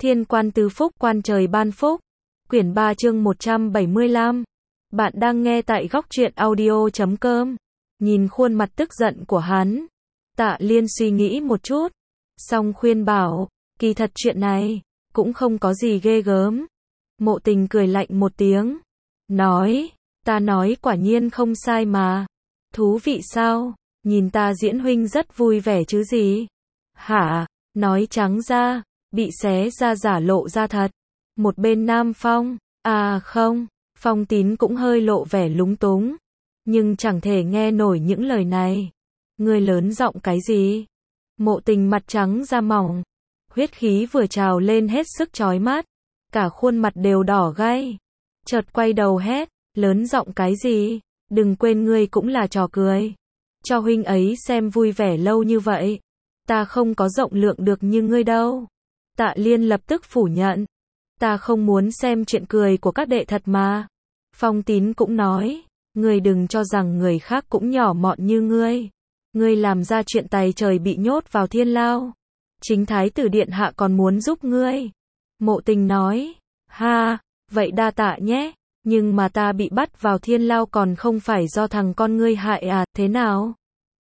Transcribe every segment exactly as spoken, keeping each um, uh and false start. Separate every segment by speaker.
Speaker 1: Thiên quan tứ phúc, quan trời ban phúc. Quyển ba chương một trăm bảy mươi lăm. Bạn đang nghe tại góc truyện audio chấm com. Nhìn khuôn mặt tức giận của hắn, Tạ Liên suy nghĩ một chút, xong khuyên bảo, kỳ thật chuyện này cũng không có gì ghê gớm. Mộ Tình cười lạnh một tiếng, nói, ta nói quả nhiên không sai mà. Thú vị sao? Nhìn ta diễn huynh rất vui vẻ chứ gì? Hả? Nói trắng ra, bị xé ra giả lộ ra thật. Một bên Nam Phong, à không, Phong Tín cũng hơi lộ vẻ lúng túng, nhưng chẳng thể nghe nổi những lời này. Ngươi lớn giọng cái gì? Mộ Tình mặt trắng da mỏng, huyết khí vừa trào lên hết sức chói mắt, cả khuôn mặt đều đỏ gay. Chợt quay đầu hét, lớn giọng cái gì? Đừng quên ngươi cũng là trò cười. Cho huynh ấy xem vui vẻ lâu như vậy. Ta không có rộng lượng được như ngươi đâu. Tạ Liên lập tức phủ nhận. Ta không muốn xem chuyện cười của các đệ thật mà. Phong Tín cũng nói, ngươi đừng cho rằng người khác cũng nhỏ mọn như ngươi. Ngươi làm ra chuyện tày trời bị nhốt vào thiên lao. Chính thái tử điện hạ còn muốn giúp ngươi. Mộ Tình nói, ha, vậy đa tạ nhé, nhưng mà ta bị bắt vào thiên lao còn không phải do thằng con ngươi hại à, thế nào?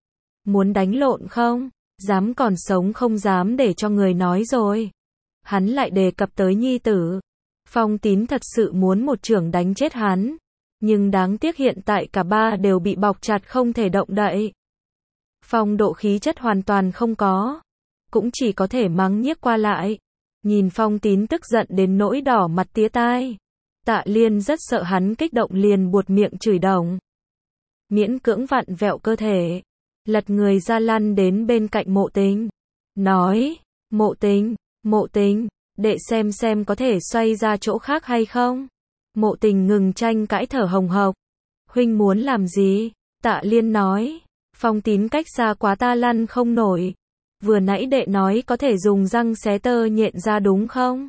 Speaker 1: Muốn đánh lộn không? Dám còn sống không dám để cho người nói rồi. Hắn lại đề cập tới nhi tử. Phong Tín thật sự muốn một chưởng đánh chết hắn, nhưng đáng tiếc hiện tại cả ba đều bị bọc chặt không thể động đậy. Phong độ khí chất hoàn toàn không có, cũng chỉ có thể mắng nhiếc qua lại. Nhìn Phong Tín tức giận đến nỗi đỏ mặt tía tai, Tạ Liên rất sợ hắn kích động liền buột miệng chửi đồng. Miễn cưỡng vặn vẹo cơ thể, lật người ra lăn đến bên cạnh Mộ Tình, nói, Mộ Tình, Mộ Tình, đệ xem xem có thể xoay ra chỗ khác hay không. Mộ Tình ngừng tranh cãi thở hồng hộc. Huynh muốn làm gì? Tạ Liên nói, Phong Tín cách xa quá ta lăn không nổi. Vừa nãy đệ nói có thể dùng răng xé tơ nhện ra đúng không?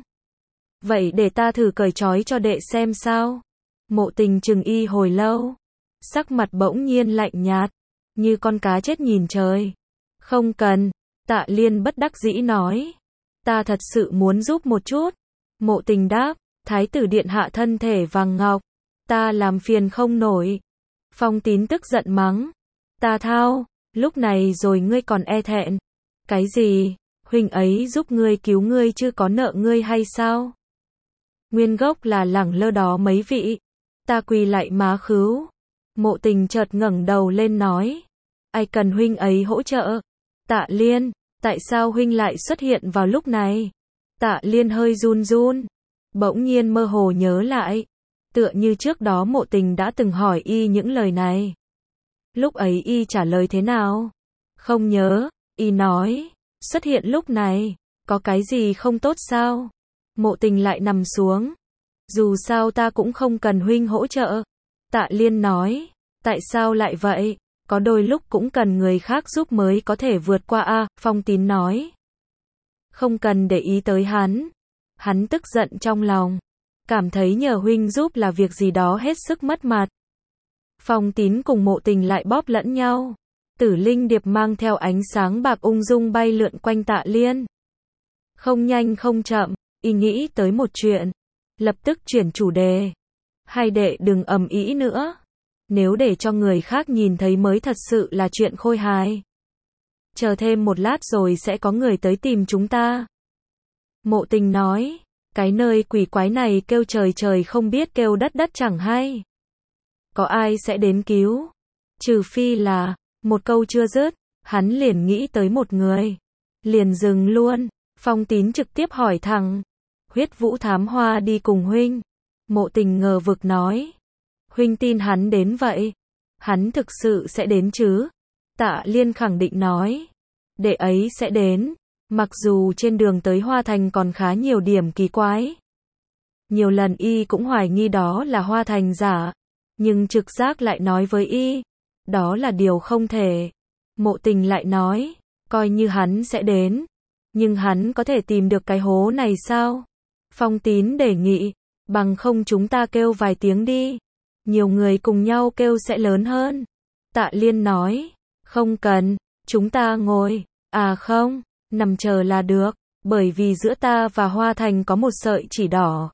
Speaker 1: Vậy để ta thử cởi trói cho đệ xem sao. Mộ Tình chừng y hồi lâu, sắc mặt bỗng nhiên lạnh nhạt, như con cá chết nhìn trời. Không cần. Tạ Liên bất đắc dĩ nói, ta thật sự muốn giúp một chút. Mộ Tình đáp, thái tử điện hạ thân thể vàng ngọc, ta làm phiền không nổi. Phong Tín tức giận mắng, ta thao, lúc này rồi ngươi còn e thẹn. Cái gì? Huynh ấy giúp ngươi cứu ngươi chứ có nợ ngươi hay sao? Nguyên gốc là lẳng lơ đó mấy vị. Ta quỳ lại má khứu. Mộ Tình chợt ngẩng đầu lên nói, ai cần huynh ấy hỗ trợ? Tạ Liên, tại sao huynh lại xuất hiện vào lúc này? Tạ Liên hơi run run, bỗng nhiên mơ hồ nhớ lại, tựa như trước đó Mộ Tình đã từng hỏi y những lời này. Lúc ấy y trả lời thế nào? Không nhớ. Y nói, xuất hiện lúc này, có cái gì không tốt sao? Mộ Tình lại nằm xuống. Dù sao ta cũng không cần huynh hỗ trợ. Tạ Liên nói, tại sao lại vậy? Có đôi lúc cũng cần người khác giúp mới có thể vượt qua a. Phong Tín nói, không cần để ý tới hắn. Hắn tức giận trong lòng, cảm thấy nhờ huynh giúp là việc gì đó hết sức mất mặt. Phong Tín cùng Mộ Tình lại bóp lẫn nhau. Tử linh điệp mang theo ánh sáng bạc ung dung bay lượn quanh Tạ Liên. Không nhanh không chậm, y nghĩ tới một chuyện, lập tức chuyển chủ đề. Hai đệ đừng ầm ĩ nữa. Nếu để cho người khác nhìn thấy mới thật sự là chuyện khôi hài. Chờ thêm một lát rồi sẽ có người tới tìm chúng ta. Mộ Tình nói, cái nơi quỷ quái này kêu trời trời không biết kêu đất đất chẳng hay. Có ai sẽ đến cứu? Trừ phi là... Một câu chưa dứt, hắn liền nghĩ tới một người. Liền dừng luôn. Phong Tín trực tiếp hỏi thẳng, Huyết Vũ thám hoa đi cùng huynh? Mộ Tình ngờ vực nói, huynh tin hắn đến vậy? Hắn thực sự sẽ đến chứ? Tạ Liên khẳng định nói, đệ ấy sẽ đến. Mặc dù trên đường tới Hoa Thành còn khá nhiều điểm kỳ quái. Nhiều lần y cũng hoài nghi đó là Hoa Thành giả, nhưng trực giác lại nói với y, đó là điều không thể. Mộ Tình lại nói, coi như hắn sẽ đến, nhưng hắn có thể tìm được cái hố này sao? Phong Tín đề nghị, bằng không chúng ta kêu vài tiếng đi. Nhiều người cùng nhau kêu sẽ lớn hơn. Tạ Liên nói, không cần, chúng ta ngồi, à không, nằm chờ là được. bởi vì giữa ta và Hoa Thành có một sợi chỉ đỏ.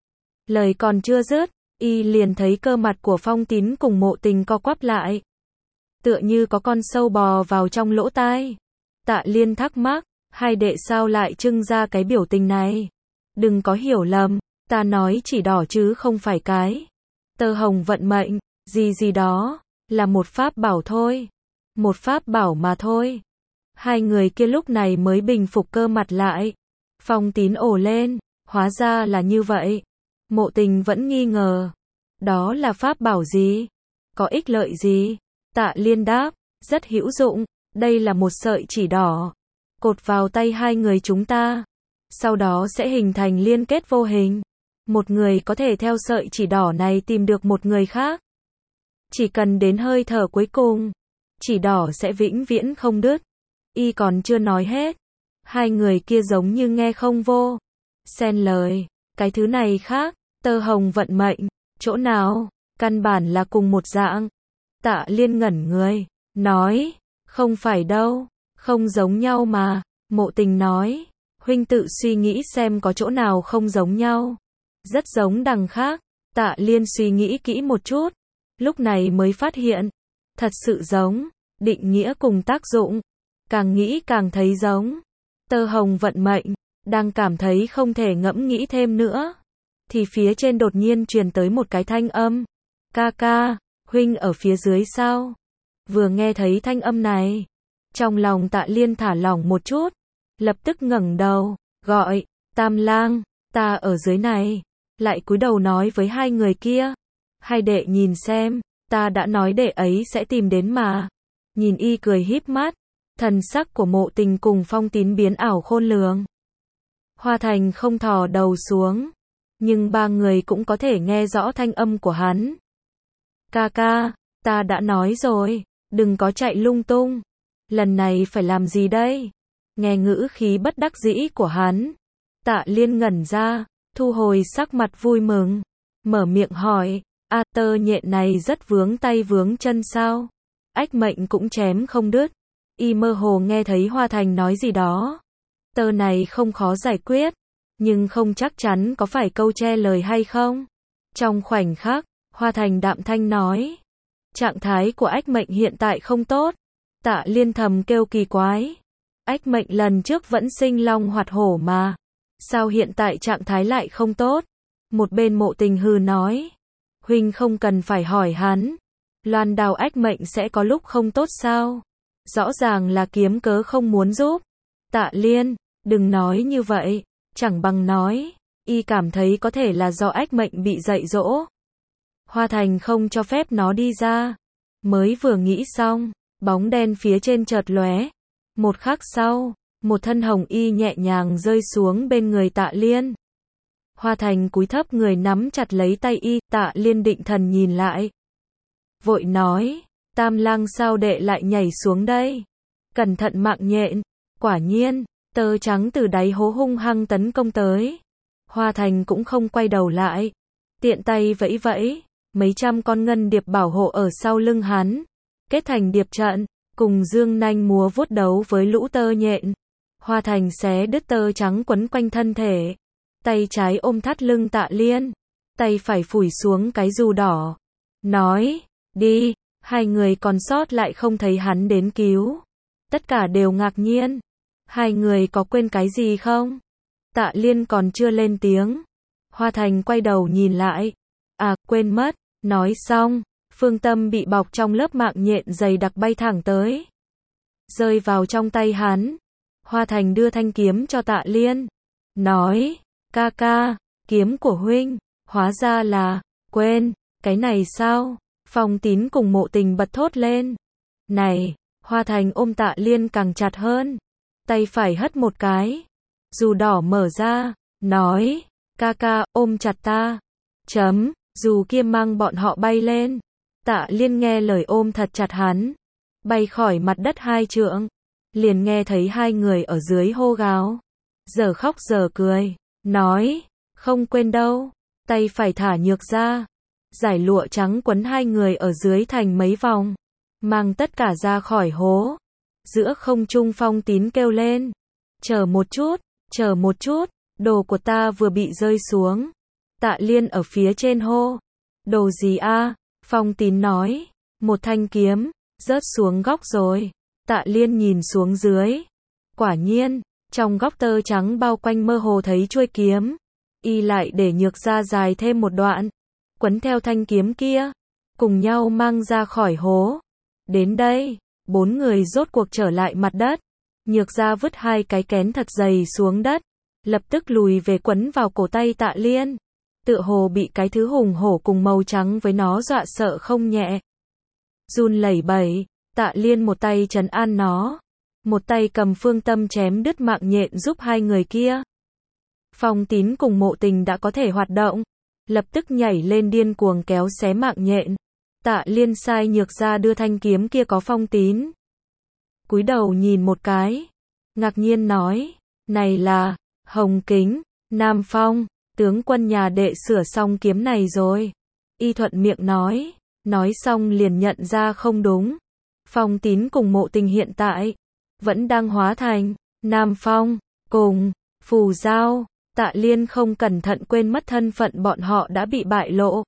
Speaker 1: Lời còn chưa dứt, y liền thấy cơ mặt của Phong Tín cùng Mộ Tình co quắp lại. Tựa như có con sâu bò vào trong lỗ tai. Tạ Liên thắc mắc, hai đệ sao lại trưng ra cái biểu tình này? Đừng có hiểu lầm, ta nói chỉ đỏ chứ không phải cái tơ hồng vận mệnh, gì gì đó, là một pháp bảo thôi. Một pháp bảo mà thôi. Hai người kia lúc này mới bình phục cơ mặt lại. Phong Tín ồ lên, hóa ra là như vậy. Mộ Tình vẫn nghi ngờ. Đó là pháp bảo gì? Có ích lợi gì? Tạ Liên đáp, rất hữu dụng, đây là một sợi chỉ đỏ. Cột vào tay hai người chúng ta. Sau đó sẽ hình thành liên kết vô hình. Một người có thể theo sợi chỉ đỏ này tìm được một người khác. Chỉ cần đến hơi thở cuối cùng, chỉ đỏ sẽ vĩnh viễn không đứt. Y còn chưa nói hết. Hai người kia giống như nghe không vô. Xen lời, cái thứ này khác, tơ hồng vận mệnh, chỗ nào, căn bản là cùng một dạng. Tạ Liên ngẩn người, nói, không phải đâu, không giống nhau mà. Mộ Tình nói, huynh tự suy nghĩ xem có chỗ nào không giống nhau. Rất giống đằng khác. Tạ Liên suy nghĩ kỹ một chút, lúc này mới phát hiện, thật sự giống, định nghĩa cùng tác dụng, càng nghĩ càng thấy giống. Tơ hồng vận mệnh, đang cảm thấy không thể ngẫm nghĩ thêm nữa, thì phía trên đột nhiên truyền tới một cái thanh âm. Ca ca, huynh ở phía dưới sao? Vừa nghe thấy thanh âm này, trong lòng Tạ Liên thả lỏng một chút, lập tức ngẩng đầu, gọi, Tam Lang, ta ở dưới này. Lại cúi đầu nói với hai người kia, hai đệ nhìn xem, ta đã nói đệ ấy sẽ tìm đến mà. Nhìn y cười híp mắt, thần sắc của Mộ Tình cùng Phong Tín biến ảo khôn lường. Hoa Thành không thò đầu xuống, nhưng ba người cũng có thể nghe rõ thanh âm của hắn. Ca ca, ta đã nói rồi, đừng có chạy lung tung. Lần này phải làm gì đây? Nghe ngữ khí bất đắc dĩ của hắn, Tạ Liên ngẩn ra, thu hồi sắc mặt vui mừng, mở miệng hỏi, a tơ nhện này rất vướng tay vướng chân sao? Ách mệnh cũng chém không đứt. Y mơ hồ nghe thấy Hoa Thành nói gì đó. Tơ này không khó giải quyết, nhưng không chắc chắn có phải câu che lời hay không. Trong khoảnh khắc, Hoa Thành đạm thanh nói, trạng thái của ách mệnh hiện tại không tốt. Tạ Liên thầm kêu kỳ quái. Ách mệnh lần trước vẫn sinh long hoạt hổ mà. Sao hiện tại trạng thái lại không tốt? Một bên Mộ Tình hừ nói, huynh không cần phải hỏi hắn. Loan đào ách mệnh sẽ có lúc không tốt sao? Rõ ràng là kiếm cớ không muốn giúp. Tạ Liên, đừng nói như vậy, chẳng bằng nói, y cảm thấy có thể là do ách mệnh bị dạy dỗ. Hoa Thành không cho phép nó đi ra. Mới vừa nghĩ xong, bóng đen phía trên chợt lóe. Một khắc sau, một thân hồng y nhẹ nhàng rơi xuống bên người Tạ Liên. Hoa Thành cúi thấp người nắm chặt lấy tay y, Tạ Liên định thần nhìn lại. Vội nói, Tam Lang sao đệ lại nhảy xuống đây? Cẩn thận mạng nhện. Quả nhiên, tơ trắng từ đáy hố hung hăng tấn công tới. Hoa Thành cũng không quay đầu lại. Tiện tay vẫy vẫy, mấy trăm con ngân điệp bảo hộ ở sau lưng hắn. Kết thành điệp trận, cùng dương nanh múa vuốt đấu với lũ tơ nhện. Hoa Thành xé đứt tơ trắng quấn quanh thân thể. Tay trái ôm thắt lưng Tạ Liên. Tay phải phủi xuống cái dù đỏ. Nói, đi, hai người còn sót lại không thấy hắn đến cứu. Tất cả đều ngạc nhiên. Hai người có quên cái gì không? Tạ Liên còn chưa lên tiếng. Hoa Thành quay đầu nhìn lại. À, quên mất. Nói xong, phương tâm bị bọc trong lớp mạng nhện dày đặc bay thẳng tới. Rơi vào trong tay hắn. Hoa Thành đưa thanh kiếm cho Tạ Liên. Nói, ca ca, kiếm của huynh, hóa ra là, quên, cái này sao? Phong Tín cùng Mộ Tình bật thốt lên. Này, Hoa Thành ôm Tạ Liên càng chặt hơn. Tay phải hất một cái. Dù đỏ mở ra, nói, ca ca, ôm chặt ta. Chấm, dù kia mang bọn họ bay lên. Tạ Liên nghe lời ôm thật chặt hắn. Bay khỏi mặt đất hai trượng. Liền nghe thấy hai người ở dưới hô gào. Giờ khóc giờ cười. Nói, không quên đâu. Tay phải thả nhược ra. Giải lụa trắng quấn hai người ở dưới thành mấy vòng. Mang tất cả ra khỏi hố. Giữa không trung Phong Tín kêu lên. Chờ một chút, Chờ một chút, đồ của ta vừa bị rơi xuống. Tạ Liên ở phía trên hô. Đồ gì a? Phong Tín nói. Một thanh kiếm, rớt xuống góc rồi. Tạ Liên nhìn xuống dưới. Quả nhiên, trong góc tơ trắng bao quanh mơ hồ thấy chuôi kiếm. Y lại để Nhược Gia dài thêm một đoạn, quấn theo thanh kiếm kia, cùng nhau mang ra khỏi hố. Đến đây, bốn người rốt cuộc trở lại mặt đất. Nhược Gia vứt hai cái kén thật dày xuống đất, lập tức lùi về quấn vào cổ tay Tạ Liên. Tựa hồ bị cái thứ hùng hổ cùng màu trắng với nó dọa sợ không nhẹ. Run lẩy bẩy, Tạ Liên một tay trấn an nó, một tay cầm phương tâm chém đứt mạng nhện giúp hai người kia. Phong Tín cùng Mộ Tình đã có thể hoạt động, lập tức nhảy lên điên cuồng kéo xé mạng nhện. Tạ Liên sai Nhược Gia đưa thanh kiếm kia có Phong Tín. Cúi đầu nhìn một cái, ngạc nhiên nói, này là, Hồng Kính, Nam Phong, tướng quân nhà đệ sửa xong kiếm này rồi. Y thuận miệng nói, nói xong liền nhận ra không đúng. Phong Tín cùng Mộ Tình hiện tại, vẫn đang hóa thành, Nam Phong, cùng, Phù Giao. Tạ Liên không cẩn thận quên mất thân phận bọn họ đã bị bại lộ.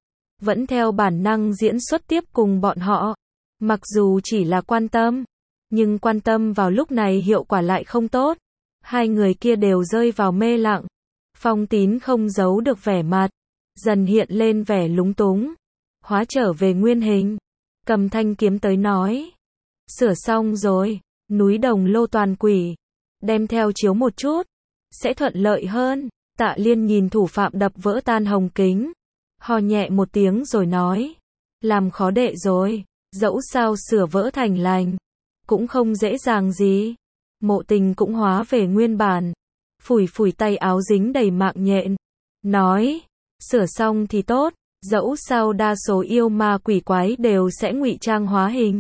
Speaker 1: Vẫn theo bản năng diễn xuất tiếp cùng bọn họ. Mặc dù chỉ là quan tâm, nhưng quan tâm vào lúc này hiệu quả lại không tốt. Hai người kia đều rơi vào mê lặng. Phong Tín không giấu được vẻ mặt, dần hiện lên vẻ lúng túng, hóa trở về nguyên hình, cầm thanh kiếm tới nói. Sửa xong rồi, núi Đồng Lô toàn quỷ, đem theo chiếu một chút, sẽ thuận lợi hơn. Tạ Liên nhìn thủ phạm đập vỡ tan Hồng Kính, ho nhẹ một tiếng rồi nói, làm khó đệ rồi, dẫu sao sửa vỡ thành lành, cũng không dễ dàng gì. Mộ Tình cũng hóa về nguyên bản, phủi phủi tay áo dính đầy mạng nhện, nói, sửa xong thì tốt, dẫu sao đa số yêu ma quỷ quái đều sẽ ngụy trang hóa hình.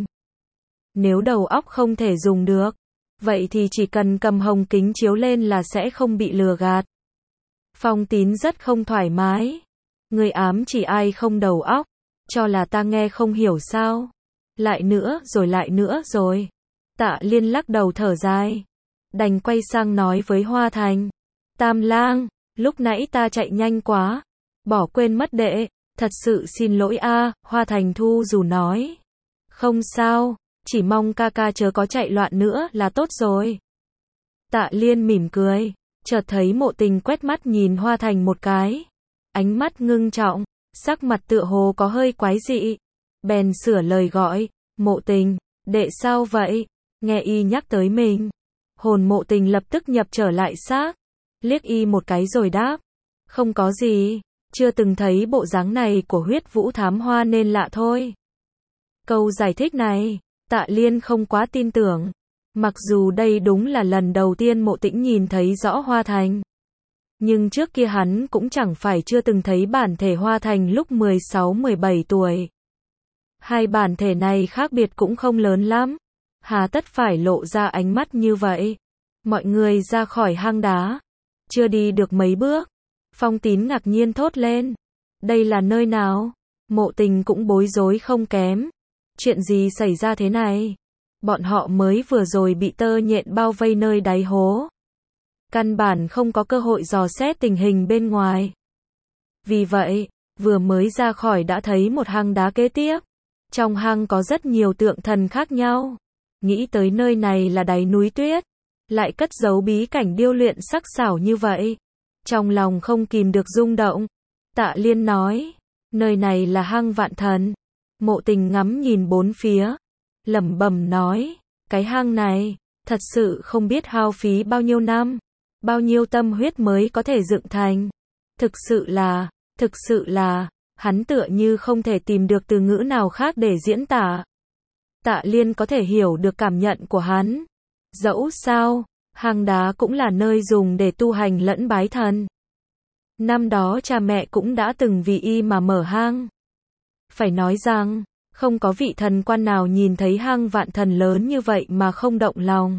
Speaker 1: Nếu đầu óc không thể dùng được, vậy thì chỉ cần cầm Hồng Kính chiếu lên là sẽ không bị lừa gạt. Phong Tín rất không thoải mái. Người ám chỉ ai không đầu óc, cho là ta nghe không hiểu sao. Lại nữa rồi lại nữa rồi. Tạ Liên lắc đầu thở dài, đành quay sang nói với Hoa Thành. Tam lang, lúc nãy ta chạy nhanh quá, bỏ quên mất đệ, thật sự xin lỗi a. Hoa Thành thu dù nói. Không sao, chỉ mong ca ca chớ có chạy loạn nữa là tốt rồi. Tạ Liên mỉm cười, chợt thấy Mộ Tình quét mắt nhìn Hoa Thành một cái. Ánh mắt ngưng trọng, sắc mặt tựa hồ có hơi quái dị. Bèn sửa lời gọi, Mộ Tình, đệ sao vậy? Nghe y nhắc tới mình. Hồn Mộ Tình lập tức nhập trở lại xác, liếc y một cái rồi đáp. Không có gì, chưa từng thấy bộ dáng này của Huyết Vũ Thám Hoa nên lạ thôi. Câu giải thích này, Tạ Liên không quá tin tưởng. Mặc dù đây đúng là lần đầu tiên Mộ Tĩnh nhìn thấy rõ Hoa Thành. Nhưng trước kia hắn cũng chẳng phải chưa từng thấy bản thể Hoa Thành lúc mười sáu mười bảy tuổi. Hai bản thể này khác biệt cũng không lớn lắm. Hà tất phải lộ ra ánh mắt như vậy. Mọi người ra khỏi hang đá. Chưa đi được mấy bước, Phong Tín ngạc nhiên thốt lên. Đây là nơi nào? Mộ Tình cũng bối rối không kém. Chuyện gì xảy ra thế này? Bọn họ mới vừa rồi bị tơ nhện bao vây nơi đáy hố. Căn bản không có cơ hội dò xét tình hình bên ngoài. Vì vậy, vừa mới ra khỏi đã thấy một hang đá kế tiếp. Trong hang có rất nhiều tượng thần khác nhau. Nghĩ tới nơi này là đáy núi tuyết, lại cất giấu bí cảnh điêu luyện sắc sảo như vậy. Trong lòng không kìm được rung động. Tạ Liên nói, nơi này là hang Vạn Thần. Mộ Tình ngắm nhìn bốn phía, lẩm bẩm nói, cái hang này, thật sự không biết hao phí bao nhiêu năm, bao nhiêu tâm huyết mới có thể dựng thành. Thực sự là, thực sự là, hắn tựa như không thể tìm được từ ngữ nào khác để diễn tả. Tạ Liên có thể hiểu được cảm nhận của hắn. Dẫu sao, hang đá cũng là nơi dùng để tu hành lẫn bái thần. Năm đó cha mẹ cũng đã từng vì y mà mở hang. Phải nói rằng, không có vị thần quan nào nhìn thấy hang Vạn Thần lớn như vậy mà không động lòng.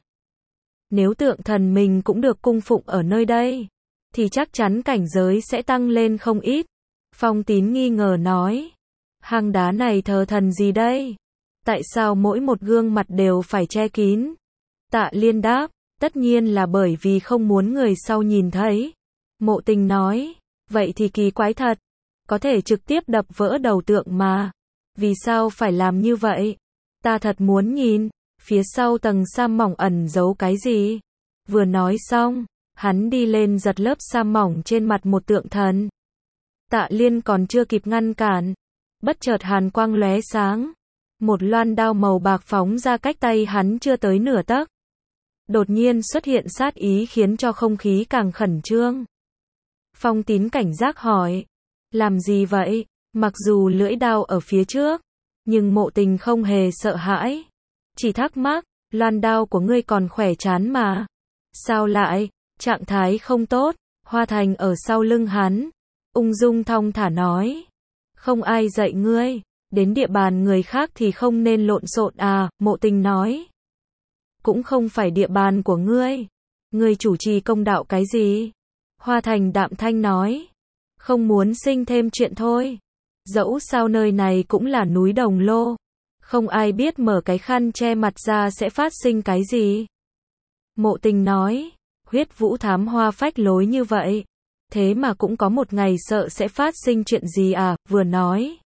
Speaker 1: Nếu tượng thần mình cũng được cung phụng ở nơi đây, thì chắc chắn cảnh giới sẽ tăng lên không ít. Phong Tín nghi ngờ nói, hang đá này thờ thần gì đây? Tại sao mỗi một gương mặt đều phải che kín? Tạ Liên đáp, Tất nhiên là bởi vì không muốn người sau nhìn thấy. Mộ Tình nói, vậy thì kỳ quái thật, có thể trực tiếp đập vỡ đầu tượng mà. Vì sao phải làm như vậy? Ta thật muốn nhìn, phía sau tầng sa mỏng ẩn giấu cái gì? Vừa nói xong, hắn đi lên giật lớp sa mỏng trên mặt một tượng thần. Tạ Liên còn chưa kịp ngăn cản, bất chợt hàn quang lóe sáng, một loan đao màu bạc phóng ra cách tay hắn chưa tới nửa tấc. Đột nhiên xuất hiện sát ý khiến cho không khí càng khẩn trương. Phong Tín cảnh giác hỏi, làm gì vậy? Mặc dù lưỡi đao ở phía trước, nhưng Mộ Tình không hề sợ hãi, chỉ thắc mắc, loan đao của ngươi còn khỏe chán mà. Sao lại, trạng thái không tốt? Hoa Thành ở sau lưng hắn, ung dung thong thả nói, không ai dạy ngươi, đến địa bàn người khác thì không nên lộn xộn à, Mộ Tình nói. Cũng không phải địa bàn của ngươi, ngươi chủ trì công đạo cái gì? Hoa Thành đạm thanh nói, không muốn sinh thêm chuyện thôi. Dẫu sao nơi này cũng là núi Đồng Lô, không ai biết mở cái khăn che mặt ra sẽ phát sinh cái gì. Mộ Tình nói, huyết vũ thám hoa phách lối như vậy, thế mà cũng có một ngày sợ sẽ phát sinh chuyện gì à, vừa nói.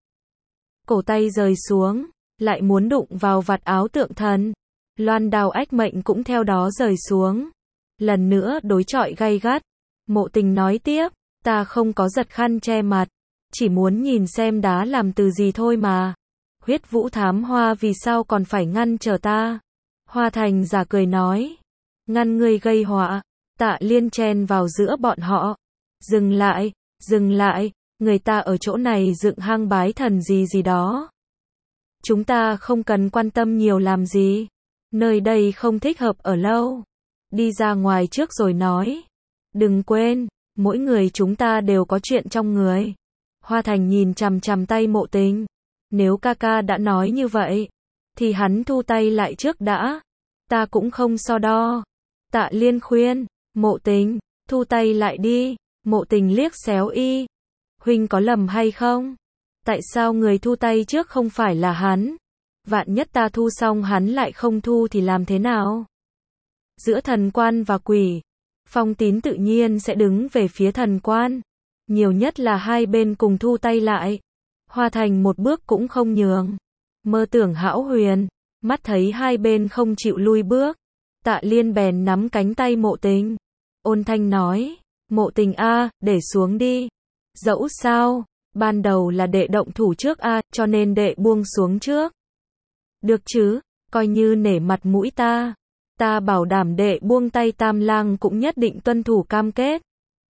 Speaker 1: Cổ tay rời xuống, lại muốn đụng vào vạt áo tượng thần. Loan đao ách mệnh cũng theo đó rời xuống. Lần nữa đối chọi gay gắt. Mộ Tình nói tiếp, ta không có giật khăn che mặt, chỉ muốn nhìn xem đá làm từ gì thôi mà. Huyết vũ thám hoa vì sao còn phải ngăn trở ta? Hoa Thành giả cười nói, ngăn ngươi gây họa. Tạ Liên chen vào giữa bọn họ. Dừng lại, dừng lại, người ta ở chỗ này dựng hang bái thần gì gì đó. Chúng ta không cần quan tâm nhiều làm gì. Nơi đây không thích hợp ở lâu. Đi ra ngoài trước rồi nói. Đừng quên, mỗi người chúng ta đều có chuyện trong người. Hoa Thành nhìn chằm chằm tay Mộ Tình. Nếu ca ca đã nói như vậy, thì hắn thu tay lại trước đã. Ta cũng không so đo. Tạ Liên khuyên, Mộ Tình, thu tay lại đi. Mộ Tình liếc xéo y. Huynh có lầm hay không? Tại sao người thu tay trước không phải là hắn? Vạn nhất ta thu xong hắn lại không thu thì làm thế nào? Giữa thần quan và quỷ, Phong Tín tự nhiên sẽ đứng về phía thần quan. Nhiều nhất là hai bên cùng thu tay lại. Hoa Thành một bước cũng không nhường. Mơ Tưởng hão huyền, mắt thấy hai bên không chịu lui bước. Tạ Liên bèn nắm cánh tay Mộ Tình. Ôn thanh nói, Mộ Tình a, để xuống đi. Dẫu sao, ban đầu là đệ động thủ trước a, cho nên đệ buông xuống trước. Được chứ, coi như nể mặt mũi ta. Ta bảo đảm đệ buông tay Tam Lang cũng nhất định tuân thủ cam kết.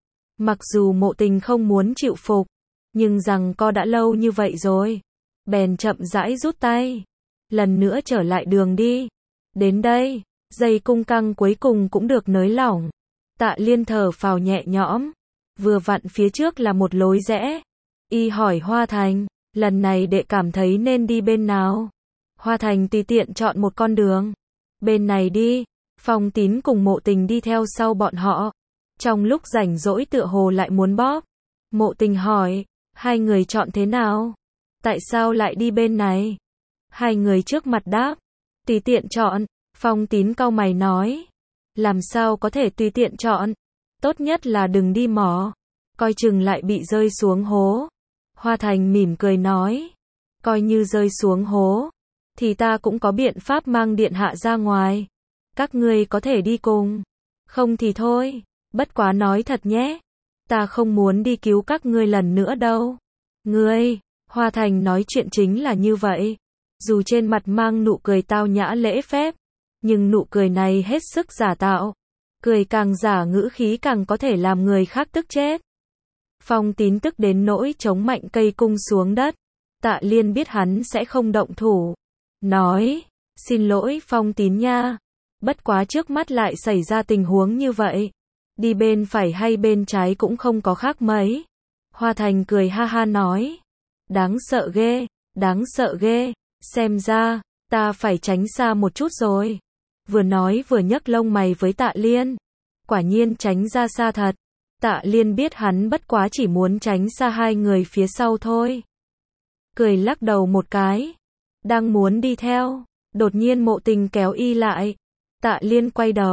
Speaker 1: Mặc dù Mộ Tình không muốn chịu phục, nhưng rằng co đã lâu như vậy rồi. Bèn chậm rãi rút tay. Lần nữa trở lại đường đi. Đến đây, dây cung căng cuối cùng cũng được nới lỏng. Tạ Liên thở phào nhẹ nhõm. Vừa vặn phía trước là một lối rẽ. Y hỏi Hoa Thành, lần này đệ cảm thấy nên đi bên nào? Hoa Thành tùy tiện chọn một con đường. Bên này đi. Phong Tín cùng Mộ Tình đi theo sau bọn họ. Trong lúc rảnh rỗi tựa hồ lại muốn bóp. Mộ Tình hỏi, hai người chọn thế nào? Tại sao lại đi bên này? Hai người trước mặt đáp, tùy tiện chọn. Phong Tín cau mày nói, làm sao có thể tùy tiện chọn? Tốt nhất là đừng đi mò, coi chừng lại bị rơi xuống hố. Hoa Thành mỉm cười nói, coi như rơi xuống hố, thì ta cũng có biện pháp mang điện hạ ra ngoài. Các ngươi có thể đi cùng, không thì thôi. Bất quá nói thật nhé, ta không muốn đi cứu các ngươi lần nữa đâu. Ngươi, Hoa Thành nói chuyện chính là như vậy. Dù trên mặt mang nụ cười tao nhã lễ phép, nhưng nụ cười này hết sức giả tạo. Cười càng giả ngữ khí càng có thể làm người khác tức chết. Phong Tín tức đến nỗi chống mạnh cây cung xuống đất. Tạ Liên biết hắn sẽ không động thủ. Nói, xin lỗi Phong Tín nha. Bất quá trước mắt lại xảy ra tình huống như vậy. Đi bên phải hay bên trái cũng không có khác mấy. Hoa Thành cười ha ha nói. Đáng sợ ghê, đáng sợ ghê. Xem ra, ta phải tránh xa một chút rồi. Vừa nói vừa nhấc lông mày với Tạ Liên. Quả nhiên tránh ra xa thật. Tạ Liên biết hắn bất quá chỉ muốn tránh xa hai người phía sau thôi. Cười lắc đầu một cái. Đang muốn đi theo. Đột nhiên Mộ Tình kéo y lại. Tạ Liên quay đầu.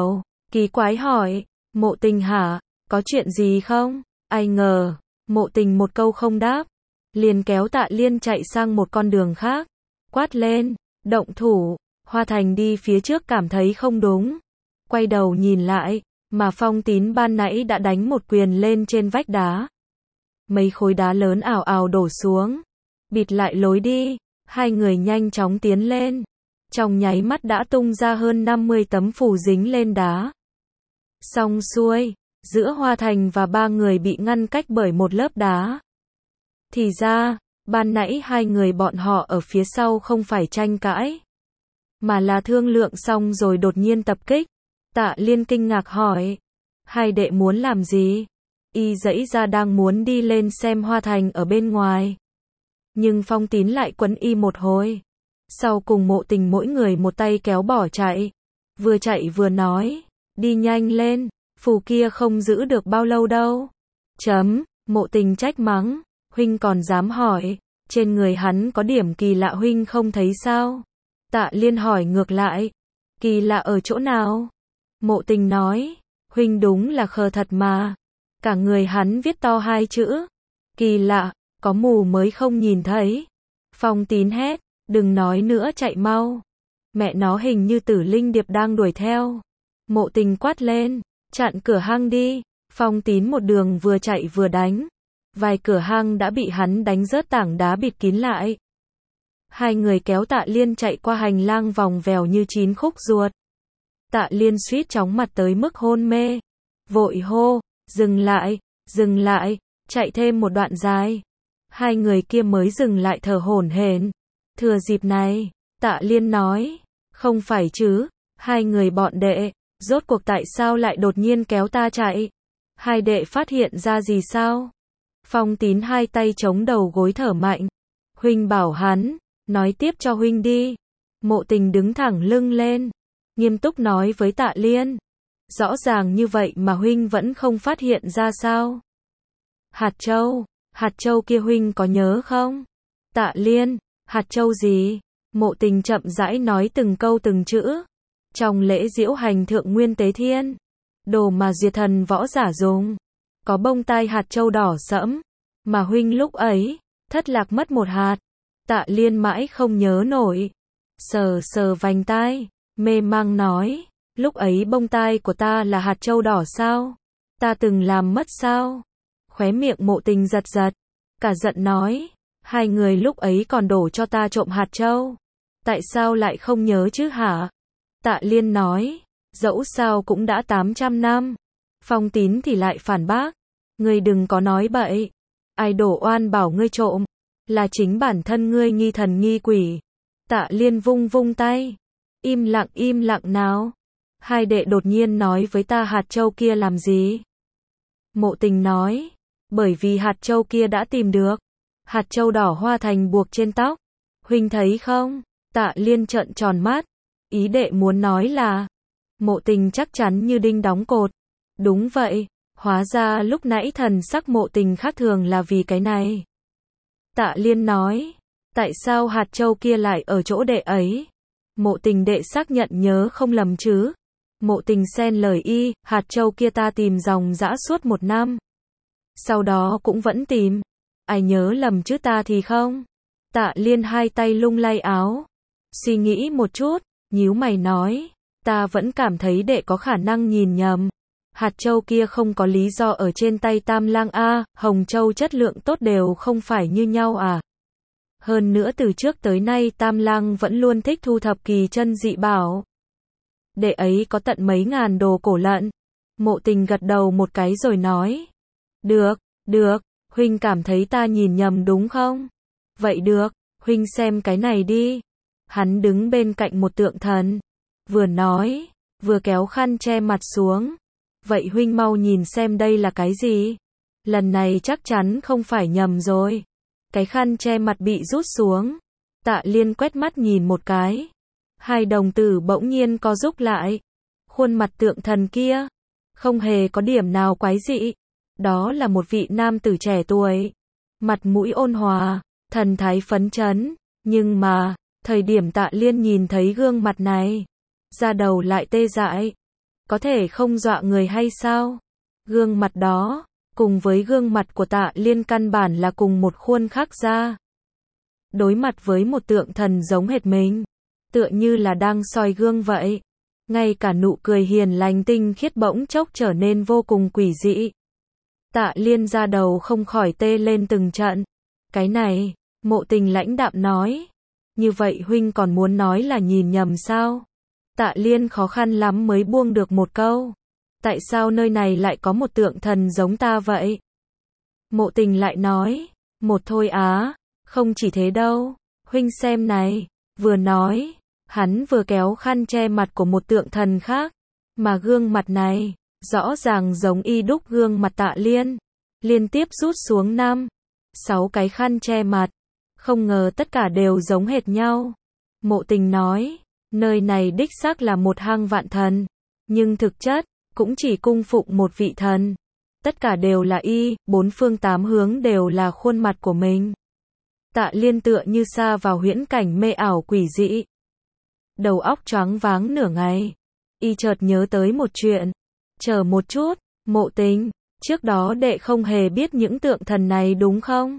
Speaker 1: Kỳ quái hỏi, Mộ Tình hả, có chuyện gì không? Ai ngờ, Mộ Tình một câu không đáp, liền kéo Tạ Liên chạy sang một con đường khác, quát lên, động thủ. Hoa Thành đi phía trước cảm thấy không đúng, quay đầu nhìn lại, mà Phong Tín ban nãy đã đánh một quyền lên trên vách đá. Mấy khối đá lớn ào ào đổ xuống, bịt lại lối đi, hai người nhanh chóng tiến lên. Trong nháy mắt đã tung ra hơn năm mươi tấm phù dính lên đá. Xong xuôi, giữa Hoa Thành và ba người bị ngăn cách bởi một lớp đá. Thì ra, ban nãy hai người bọn họ ở phía sau không phải tranh cãi, mà là thương lượng xong rồi đột nhiên tập kích. Tạ Liên kinh ngạc hỏi, hai đệ muốn làm gì? Y giãy ra đang muốn đi lên xem Hoa Thành ở bên ngoài. Nhưng Phong Tín lại quấn y một hồi. Sau cùng Mộ Tình mỗi người một tay kéo bỏ chạy. Vừa chạy vừa nói, đi nhanh lên, phù kia không giữ được bao lâu đâu. Chấm, Mộ Tình trách mắng, huynh còn dám hỏi, trên người hắn có điểm kỳ lạ huynh không thấy sao? Tạ Liên hỏi ngược lại, kỳ lạ ở chỗ nào? Mộ Tình nói, huynh đúng là khờ thật mà. Cả người hắn viết to hai chữ, kỳ lạ, có mù mới không nhìn thấy. Phong Tín hét, đừng nói nữa chạy mau. Mẹ nó hình như Tử Linh Điệp đang đuổi theo. Mộ Tình quát lên, chặn cửa hang đi. Phong Tín một đường vừa chạy vừa đánh. Vài cửa hang đã bị hắn đánh rớt tảng đá bịt kín lại. Hai người kéo Tạ Liên chạy qua hành lang vòng vèo như chín khúc ruột. Tạ Liên suýt chóng mặt tới mức hôn mê. Vội hô, dừng lại, dừng lại, chạy thêm một đoạn dài. Hai người kia mới dừng lại thở hổn hển. Thừa dịp này, Tạ Liên nói, không phải chứ, hai người bọn đệ, rốt cuộc tại sao lại đột nhiên kéo ta chạy? Hai đệ phát hiện ra gì sao? Phong Tín hai tay chống đầu gối thở mạnh. Huynh bảo hắn, nói tiếp cho huynh đi. Mộ Tình đứng thẳng lưng lên, nghiêm túc nói với Tạ Liên. Rõ ràng như vậy mà huynh vẫn không phát hiện ra sao? Hạt châu, hạt châu kia huynh có nhớ không? Tạ Liên, hạt châu gì? Mộ Tình chậm rãi nói từng câu từng chữ. Trong lễ diễu hành thượng nguyên tế thiên, đồ mà diệt thần võ giả dùng, có bông tai hạt châu đỏ sẫm, mà huynh lúc ấy, thất lạc mất một hạt. Tạ Liên mãi không nhớ nổi. Sờ sờ vành tai, mê mang nói, lúc ấy bông tai của ta là hạt châu đỏ sao? Ta từng làm mất sao? Khóe miệng Mộ Tình giật giật, cả giận nói, hai người lúc ấy còn đổ cho ta trộm hạt châu. Tại sao lại không nhớ chứ hả? Tạ Liên nói, dẫu sao cũng đã tám trăm năm. Phong Tín thì lại phản bác, ngươi đừng có nói bậy. Ai đổ oan bảo ngươi trộm, là chính bản thân ngươi nghi thần nghi quỷ. Tạ Liên vung vung tay, im lặng im lặng nào. Hai đệ đột nhiên nói với ta hạt châu kia làm gì? Mộ Tình nói, bởi vì hạt châu kia đã tìm được. Hạt châu đỏ Hoa Thành buộc trên tóc. Huynh thấy không? Tạ Liên trợn tròn mắt. Ý đệ muốn nói là, Mộ Tình chắc chắn như đinh đóng cột. Đúng vậy, hóa ra lúc nãy thần sắc Mộ Tình khác thường là vì cái này. Tạ Liên nói, tại sao hạt châu kia lại ở chỗ đệ ấy? Mộ Tình đệ xác nhận nhớ không lầm chứ? Mộ Tình xen lời y, hạt châu kia ta tìm dòng dã suốt một năm. Sau đó cũng vẫn tìm. Ai nhớ lầm chứ ta thì không? Tạ Liên hai tay lung lay áo. Suy nghĩ một chút, nhíu mày nói, ta vẫn cảm thấy đệ có khả năng nhìn nhầm. Hạt châu kia không có lý do ở trên tay Tam Lang a, hồng châu chất lượng tốt đều không phải như nhau à? Hơn nữa từ trước tới nay Tam Lang vẫn luôn thích thu thập kỳ chân dị bảo. Đệ ấy có tận mấy ngàn đồ cổ lận. Mộ Tình gật đầu một cái rồi nói, được, được, huynh cảm thấy ta nhìn nhầm đúng không? Vậy được, huynh xem cái này đi. Hắn đứng bên cạnh một tượng thần, vừa nói, vừa kéo khăn che mặt xuống. Vậy huynh mau nhìn xem đây là cái gì? Lần này chắc chắn không phải nhầm rồi. Cái khăn che mặt bị rút xuống. Tạ Liên quét mắt nhìn một cái. Hai đồng tử bỗng nhiên co rúm lại. Khuôn mặt tượng thần kia, không hề có điểm nào quái dị. Đó là một vị nam tử trẻ tuổi. Mặt mũi ôn hòa, thần thái phấn chấn. Nhưng mà, thời điểm Tạ Liên nhìn thấy gương mặt này, da đầu lại tê dại. có thể không dọa người hay sao? Gương mặt đó, cùng với gương mặt của Tạ Liên căn bản là cùng một khuôn khác ra. Đối mặt với một tượng thần giống hệt mình, tựa như là đang soi gương vậy. Ngay cả nụ cười hiền lành tinh khiết bỗng chốc trở nên vô cùng quỷ dị. Tạ Liên da đầu không khỏi tê lên từng trận. Cái này, Mộ Tình lãnh đạm nói. Như vậy huynh còn muốn nói là nhìn nhầm sao? Tạ Liên khó khăn lắm mới buông được một câu. Tại sao nơi này lại có một tượng thần giống ta vậy? Mộ Tình lại nói. Một thôi á, không chỉ thế đâu. Huynh xem này. Vừa nói, hắn vừa kéo khăn che mặt của một tượng thần khác. Mà gương mặt này, rõ ràng giống y đúc gương mặt Tạ Liên. Liên tiếp rút xuống năm, sáu cái khăn che mặt. Không ngờ tất cả đều giống hệt nhau. Mộ Tình nói, nơi này đích xác là một hang vạn thần. Nhưng thực chất, cũng chỉ cung phụng một vị thần. Tất cả đều là y, bốn phương tám hướng đều là khuôn mặt của mình. Tạ Liên tựa như sa vào huyễn cảnh mê ảo quỷ dị. Đầu óc choáng váng nửa ngày. Y chợt nhớ tới một chuyện. Chờ một chút, Mộ Tình, trước đó đệ không hề biết những tượng thần này đúng không?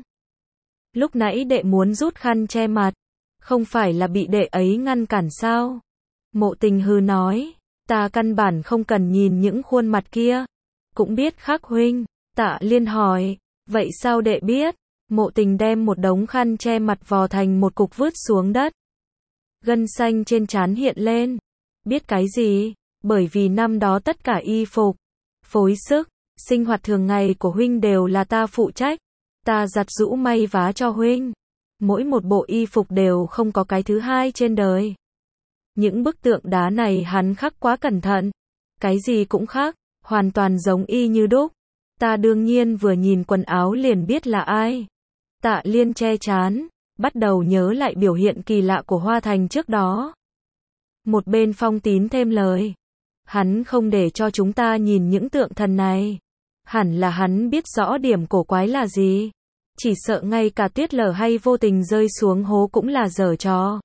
Speaker 1: Lúc nãy đệ muốn rút khăn che mặt, không phải là bị đệ ấy ngăn cản sao? Mộ Tình hừ nói, ta căn bản không cần nhìn những khuôn mặt kia, cũng biết khác huynh. Tạ Liên hỏi, vậy sao đệ biết? Mộ Tình đem một đống khăn che mặt vò thành một cục vứt xuống đất. Gân xanh trên trán hiện lên. Biết cái gì? Bởi vì năm đó tất cả y phục, phối sức, sinh hoạt thường ngày của huynh đều là ta phụ trách. Ta giặt giũ may vá cho huynh. Mỗi một bộ y phục đều không có cái thứ hai trên đời. Những bức tượng đá này hắn khắc quá cẩn thận. Cái gì cũng khác, hoàn toàn giống y như đúc. Ta đương nhiên vừa nhìn quần áo liền biết là ai. Tạ Liên che trán, bắt đầu nhớ lại biểu hiện kỳ lạ của Hoa Thành trước đó. Một bên Phong Tín thêm lời. Hắn không để cho chúng ta nhìn những tượng thần này. Hẳn là hắn biết rõ điểm cổ quái là gì. Chỉ sợ ngay cả tuyết lở hay vô tình rơi xuống hố cũng là giở trò.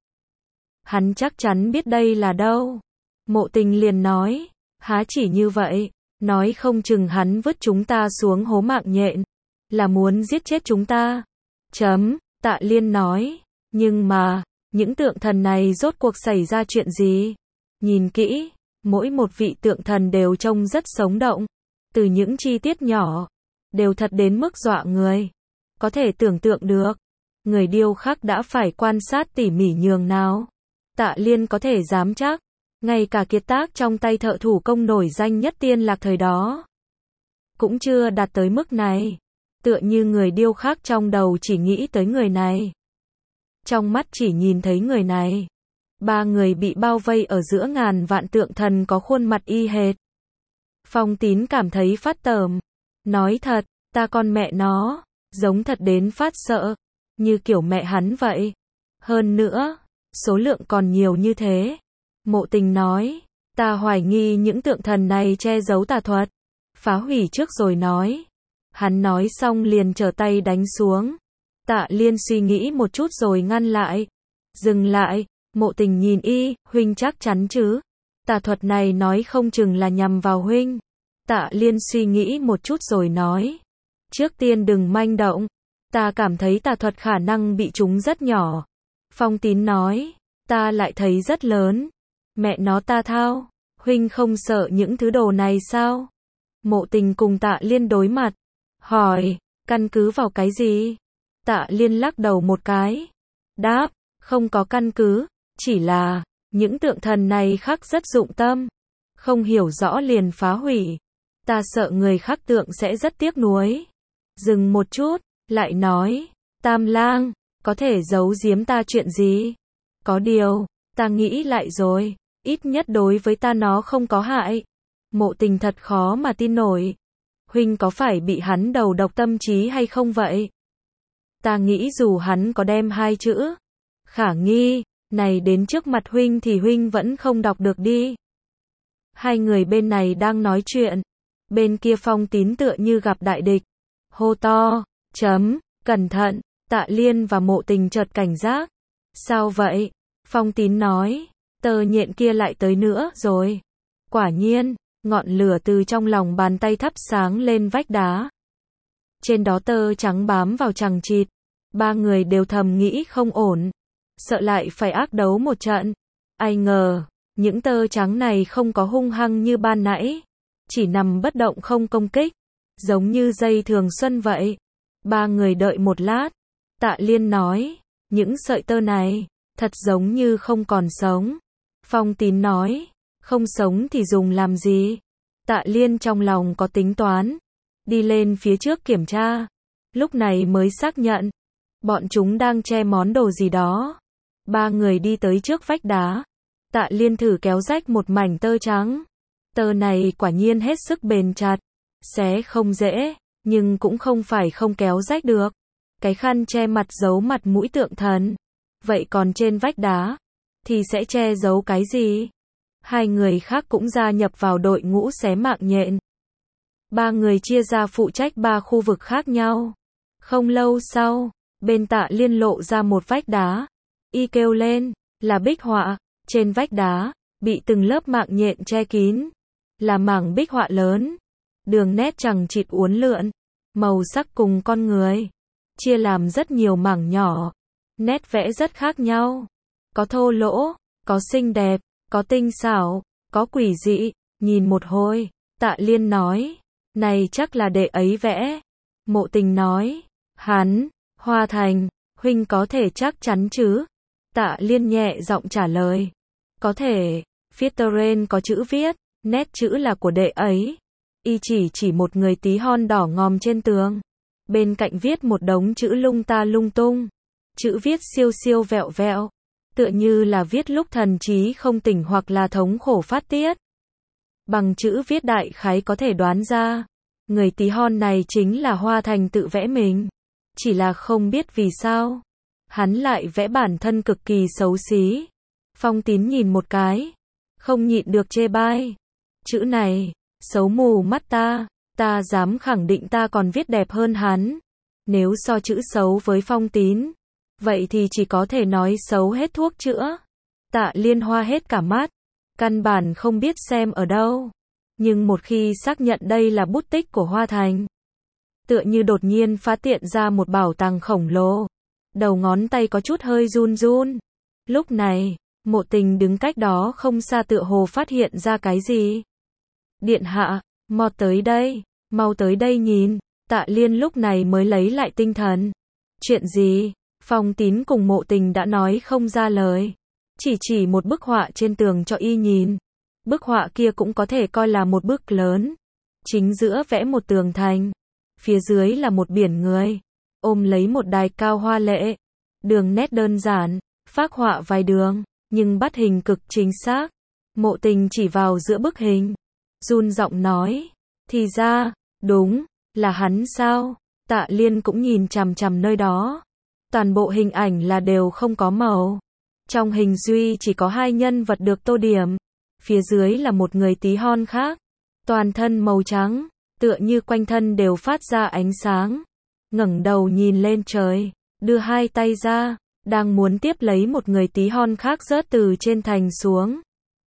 Speaker 1: Hắn chắc chắn biết đây là đâu. Mộ Tình liền nói. Há chỉ như vậy. Nói không chừng hắn vứt chúng ta xuống hố mạng nhện. Là muốn giết chết chúng ta. Chấm, Tạ Liên nói. Nhưng mà, những tượng thần này rốt cuộc xảy ra chuyện gì? Nhìn kỹ, mỗi một vị tượng thần đều trông rất sống động. Từ những chi tiết nhỏ, đều thật đến mức dọa người. Có thể tưởng tượng được, người điêu khắc đã phải quan sát tỉ mỉ nhường nào. Tạ Liên có thể dám chắc, ngay cả kiệt tác trong tay thợ thủ công nổi danh nhất Tiên Lạc thời đó, cũng chưa đạt tới mức này. Tựa như người điêu khắc trong đầu chỉ nghĩ tới người này. Trong mắt chỉ nhìn thấy người này. Ba người bị bao vây ở giữa ngàn vạn tượng thần có khuôn mặt y hệt. Phong Tín cảm thấy phát tởm. Nói thật, ta con mẹ nó, giống thật đến phát sợ. Như kiểu mẹ hắn vậy. Hơn nữa, số lượng còn nhiều như thế. Mộ Tình nói, ta hoài nghi những tượng thần này che giấu tà thuật. Phá hủy trước rồi nói. Hắn nói xong liền trở tay đánh xuống. Tạ Liên suy nghĩ một chút rồi ngăn lại. Dừng lại, Mộ Tình nhìn y, huynh chắc chắn chứ? Tà thuật này nói không chừng là nhằm vào huynh. Tạ Liên suy nghĩ một chút rồi nói. Trước tiên đừng manh động. Ta cảm thấy tà thuật khả năng bị chúng rất nhỏ. Phong Tín nói. Ta lại thấy rất lớn. Mẹ nó ta thao. Huynh không sợ những thứ đồ này sao? Mộ Tình cùng Tạ Liên đối mặt. Hỏi, căn cứ vào cái gì? Tạ Liên lắc đầu một cái. Đáp, không có căn cứ. Chỉ là, những tượng thần này khắc rất dụng tâm. Không hiểu rõ liền phá hủy. Ta sợ người khắc tượng sẽ rất tiếc nuối. Dừng một chút, lại nói. Tam Lang, có thể giấu giếm ta chuyện gì? Có điều, ta nghĩ lại rồi. Ít nhất đối với ta nó không có hại. Mộ Tình thật khó mà tin nổi. Huynh có phải bị hắn đầu độc tâm trí hay không vậy? Ta nghĩ dù hắn có đem hai chữ khả nghi này đến trước mặt huynh thì huynh vẫn không đọc được đi. Hai người bên này đang nói chuyện. Bên kia Phong Tín tựa như gặp đại địch. Hô to, chấm, cẩn thận. Tạ Liên và Mộ Tình chợt cảnh giác. Sao vậy? Phong Tín nói, tờ nhện kia lại tới nữa rồi. Quả nhiên, Ngọn lửa từ trong lòng bàn tay thắp sáng lên vách đá. Trên đó tơ trắng bám vào chằng chịt. Ba người đều thầm nghĩ không ổn. Sợ lại phải ác đấu một trận. Ai ngờ, những tơ trắng này không có hung hăng như ban nãy. Chỉ nằm bất động không công kích. Giống như dây thường xuân vậy. Ba người đợi một lát. Tạ Liên nói, những sợi tơ này, thật giống như không còn sống. Phong Tín nói, không sống thì dùng làm gì? Tạ Liên trong lòng có tính toán. Đi lên phía trước kiểm tra. Lúc này mới xác nhận. Bọn chúng đang che món đồ gì đó. Ba người đi tới trước vách đá. Tạ Liên thử kéo rách một mảnh tơ trắng. Tơ này quả nhiên hết sức bền chặt. Xé không dễ, nhưng cũng không phải không kéo rách được. Cái khăn che mặt giấu mặt mũi tượng thần. Vậy còn trên vách đá, thì sẽ che giấu cái gì? Hai người khác cũng gia nhập vào đội ngũ xé mạng nhện. Ba người chia ra phụ trách ba khu vực khác nhau. Không lâu sau, bên Tạ Liên lộ ra một vách đá. Y kêu lên, là bích họa. Trên vách đá, bị từng lớp mạng nhện che kín. Là mảng bích họa lớn. Đường nét chằng chịt uốn lượn. Màu sắc cùng con người. Chia làm rất nhiều mảng nhỏ. Nét vẽ rất khác nhau. Có thô lỗ, có xinh đẹp, có tinh xảo, có quỷ dị. Nhìn một hồi, Tạ Liên nói, này chắc là đệ ấy vẽ. Mộ Tình nói, hắn, Hoa Thành, huynh có thể chắc chắn chứ? Tạ Liên nhẹ giọng trả lời, có thể. Phía trên có chữ viết, nét chữ là của đệ ấy. Y chỉ chỉ một người tí hon đỏ ngòm trên tường. Bên cạnh viết một đống chữ lung ta lung tung. Chữ viết siêu siêu vẹo vẹo. Tựa như là viết lúc thần trí không tỉnh hoặc là thống khổ phát tiết. Bằng chữ viết đại khái có thể đoán ra. Người tí hon này chính là Hoa Thành tự vẽ mình. Chỉ là không biết vì sao. Hắn lại vẽ bản thân cực kỳ xấu xí. Phong Tín nhìn một cái. Không nhịn được chê bai. Chữ này, xấu mù mắt ta. Ta dám khẳng định ta còn viết đẹp hơn hắn. Nếu so chữ xấu với Phong Tín, vậy thì chỉ có thể nói xấu hết thuốc chữa. Tạ Liên hoa hết cả mắt. Căn bản không biết xem ở đâu. Nhưng một khi xác nhận đây là bút tích của Hoa Thành, tựa như đột nhiên phát hiện ra một bảo tàng khổng lồ. Đầu ngón tay có chút hơi run run. Lúc này, Mộ Tình đứng cách đó không xa tựa hồ phát hiện ra cái gì. Điện hạ, mau tới đây, mau tới đây nhìn. Tạ Liên lúc này mới lấy lại tinh thần. Chuyện gì? Phong Tín cùng Mộ Tình đã nói không ra lời. Chỉ chỉ một bức họa trên tường cho y nhìn. Bức họa kia cũng có thể coi là một bức lớn. Chính giữa vẽ một tường thành. Phía dưới là một biển người. Ôm lấy một đài cao hoa lệ. Đường nét đơn giản. Phác họa vài đường. Nhưng bắt hình cực chính xác. Mộ Tình chỉ vào giữa bức hình. Run giọng nói. Thì ra, đúng, là hắn sao? Tạ Liên cũng nhìn chằm chằm nơi đó. Toàn bộ hình ảnh là đều không có màu. Trong hình duy chỉ có hai nhân vật được tô điểm. Phía dưới là một người tí hon khác. Toàn thân màu trắng, tựa như quanh thân đều phát ra ánh sáng. Ngẩng đầu nhìn lên trời, đưa hai tay ra, đang muốn tiếp lấy một người tí hon khác rớt từ trên thành xuống.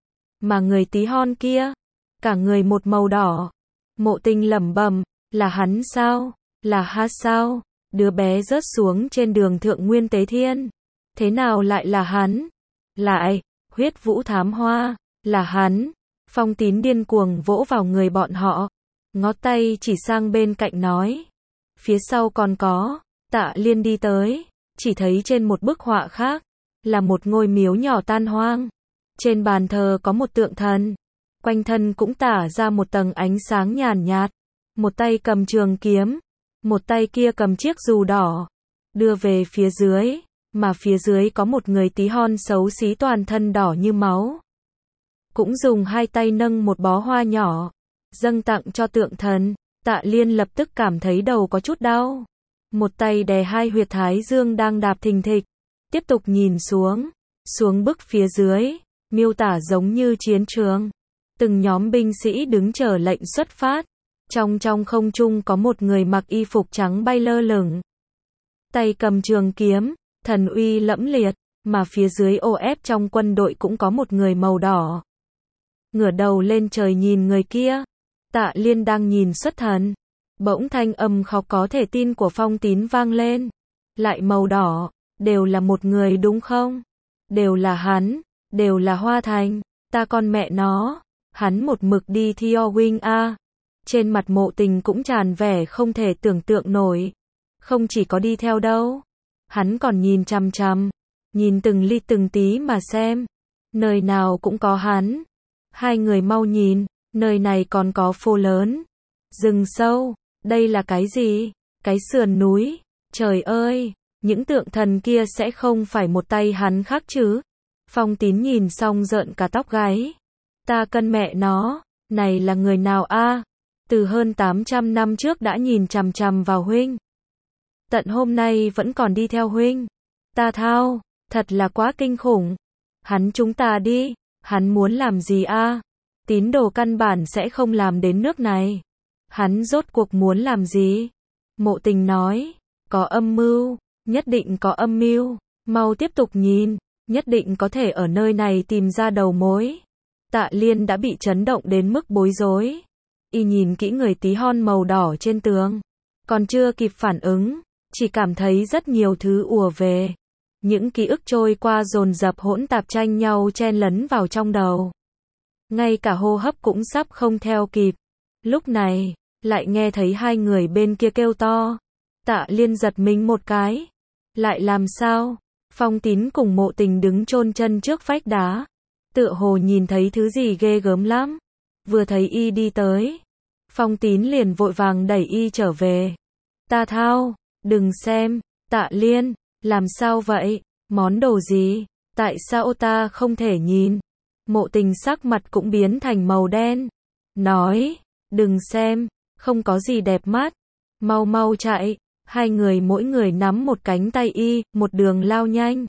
Speaker 1: Mà người tí hon kia, cả người một màu đỏ. Mộ Tình lẩm bẩm, là hắn sao? Là ha sao? Đứa bé rớt xuống trên đường Thượng Nguyên Tế Thiên. Thế nào lại là hắn? Lại, huyết vũ thám hoa, là hắn. Phong Tín điên cuồng vỗ vào người bọn họ. Ngó tay chỉ sang bên cạnh nói. Phía sau còn có. Tạ Liên đi tới. Chỉ thấy trên một bức họa khác. Là một ngôi miếu nhỏ tan hoang. Trên bàn thờ có một tượng thần. Quanh thân cũng tả ra một tầng ánh sáng nhàn nhạt. Một tay cầm trường kiếm. Một tay kia cầm chiếc dù đỏ. Đưa về phía dưới. Mà phía dưới có một người tí hon xấu xí toàn thân đỏ như máu. Cũng dùng hai tay nâng một bó hoa nhỏ. Dâng tặng cho tượng thần. Tạ Liên lập tức cảm thấy đầu có chút đau. Một tay đè hai huyệt thái dương đang đạp thình thịch. Tiếp tục nhìn xuống. Xuống bức phía dưới. Miêu tả giống như chiến trường. Từng nhóm binh sĩ đứng chờ lệnh xuất phát. Trong trong không trung có một người mặc y phục trắng bay lơ lửng. Tay cầm trường kiếm. Thần uy lẫm liệt. Mà phía dưới ô ép trong quân đội cũng có một người màu đỏ. ngửa đầu lên trời nhìn người kia. Tạ Liên đang nhìn xuất thần. Bỗng thanh âm khó có thể tin của Phong Tín vang lên. Lại màu đỏ, đều là một người đúng không? Đều là hắn, đều là Hoa Thành, ta con mẹ nó, hắn một mực đi theo Huynh a. Trên mặt Mộ Tình cũng tràn vẻ không thể tưởng tượng nổi. Không chỉ có đi theo đâu, hắn còn nhìn chằm chằm, nhìn từng ly từng tí mà xem. Nơi nào cũng có hắn. Hai người mau nhìn, nơi này còn có phố lớn, rừng sâu, đây là cái gì? Cái sườn núi, trời ơi, những tượng thần kia sẽ không phải một tay hắn khác chứ? Phong Tín nhìn xong rợn cả tóc gáy. Ta cân mẹ nó, này là người nào a? Từ hơn tám trăm năm trước đã nhìn chằm chằm vào Huynh. Tận hôm nay vẫn còn đi theo Huynh. Ta thao, thật là quá kinh khủng. Hắn chúng ta đi, hắn muốn làm gì a? Tín đồ căn bản sẽ không làm đến nước này. Hắn rốt cuộc muốn làm gì? Mộ Tình nói, có âm mưu, nhất định có âm mưu, mau tiếp tục nhìn, nhất định có thể ở nơi này tìm ra đầu mối. Tạ Liên đã bị chấn động đến mức bối rối. Y nhìn kỹ người tí hon màu đỏ trên tường, còn chưa kịp phản ứng, chỉ cảm thấy rất nhiều thứ ùa về. Những ký ức trôi qua dồn dập hỗn tạp tranh nhau chen lấn vào trong đầu. Ngay cả hô hấp cũng sắp không theo kịp. Lúc này, lại nghe thấy hai người bên kia kêu to. Tạ Liên giật mình một cái. Lại làm sao? Phong Tín cùng Mộ Tình đứng chôn chân trước vách đá. Tựa hồ nhìn thấy thứ gì ghê gớm lắm. Vừa thấy y đi tới, Phong Tín liền vội vàng đẩy y trở về. Ta thao, đừng xem. Tạ Liên, làm sao vậy? Món đồ gì? Tại sao ta không thể nhìn? Mộ Tình sắc mặt cũng biến thành màu đen. Nói, đừng xem, không có gì đẹp mắt. Mau mau chạy. Hai người mỗi người nắm một cánh tay y, một đường lao nhanh.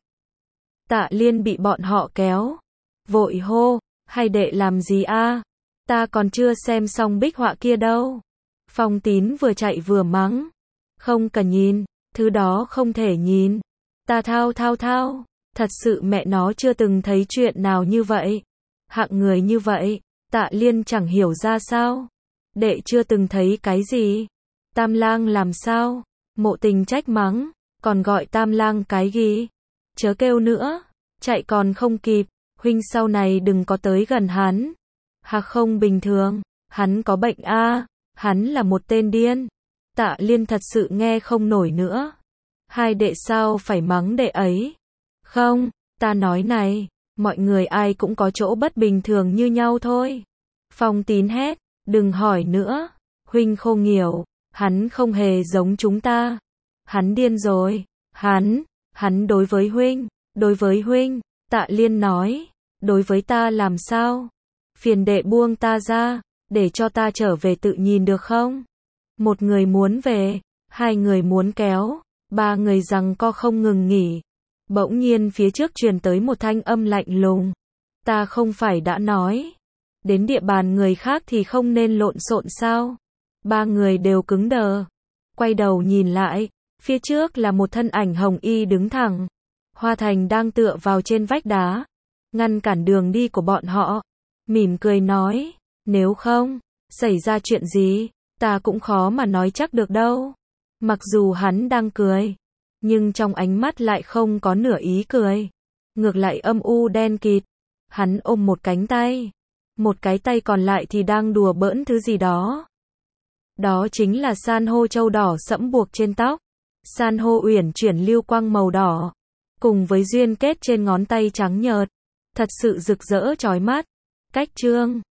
Speaker 1: Tạ Liên bị bọn họ kéo. Vội hô, hai đệ làm gì a? Ta còn chưa xem xong bích họa kia đâu. Phong Tín vừa chạy vừa mắng. Không cần nhìn, thứ đó không thể nhìn. Ta thao thao thao, thật sự mẹ nó chưa từng thấy chuyện nào như vậy. Hạng người như vậy, Tạ Liên chẳng hiểu ra sao. Đệ chưa từng thấy cái gì. Tam lang làm sao? Mộ Tình trách mắng, còn gọi Tam lang cái gì? Chớ kêu nữa, chạy còn không kịp, Huynh sau này đừng có tới gần hắn. Hạc không bình thường, hắn có bệnh a, hắn là một tên điên. Tạ Liên thật sự nghe không nổi nữa. Hai đệ sao phải mắng đệ ấy? Không, ta nói này, mọi người ai cũng có chỗ bất bình thường như nhau thôi. Phong Tín hét, đừng hỏi nữa, Huynh khô nghiểu, hắn không hề giống chúng ta. Hắn điên rồi, hắn, hắn đối với Huynh, đối với Huynh. Tạ Liên nói, đối với ta làm sao? Phiền đệ buông ta ra, để cho ta trở về tự nhìn được không? Một người muốn về, hai người muốn kéo, ba người giằng co không ngừng nghỉ. Bỗng nhiên phía trước truyền tới một thanh âm lạnh lùng. Ta không phải đã nói, đến địa bàn người khác thì không nên lộn xộn sao? Ba người đều cứng đờ. Quay đầu nhìn lại, phía trước là một thân ảnh hồng y đứng thẳng. Hoa Thành đang tựa vào trên vách đá, ngăn cản đường đi của bọn họ. Mỉm cười nói, nếu không, xảy ra chuyện gì, ta cũng khó mà nói chắc được đâu. Mặc dù hắn đang cười, nhưng trong ánh mắt lại không có nửa ý cười. Ngược lại âm u đen kịt. Hắn ôm một cánh tay. Một cái tay còn lại thì đang đùa bỡn thứ gì đó. Đó chính là san hô châu đỏ sẫm buộc trên tóc. San hô uyển chuyển lưu quang màu đỏ. Cùng với duyên kết trên ngón tay trắng nhợt. Thật sự rực rỡ chói mắt. Cách chương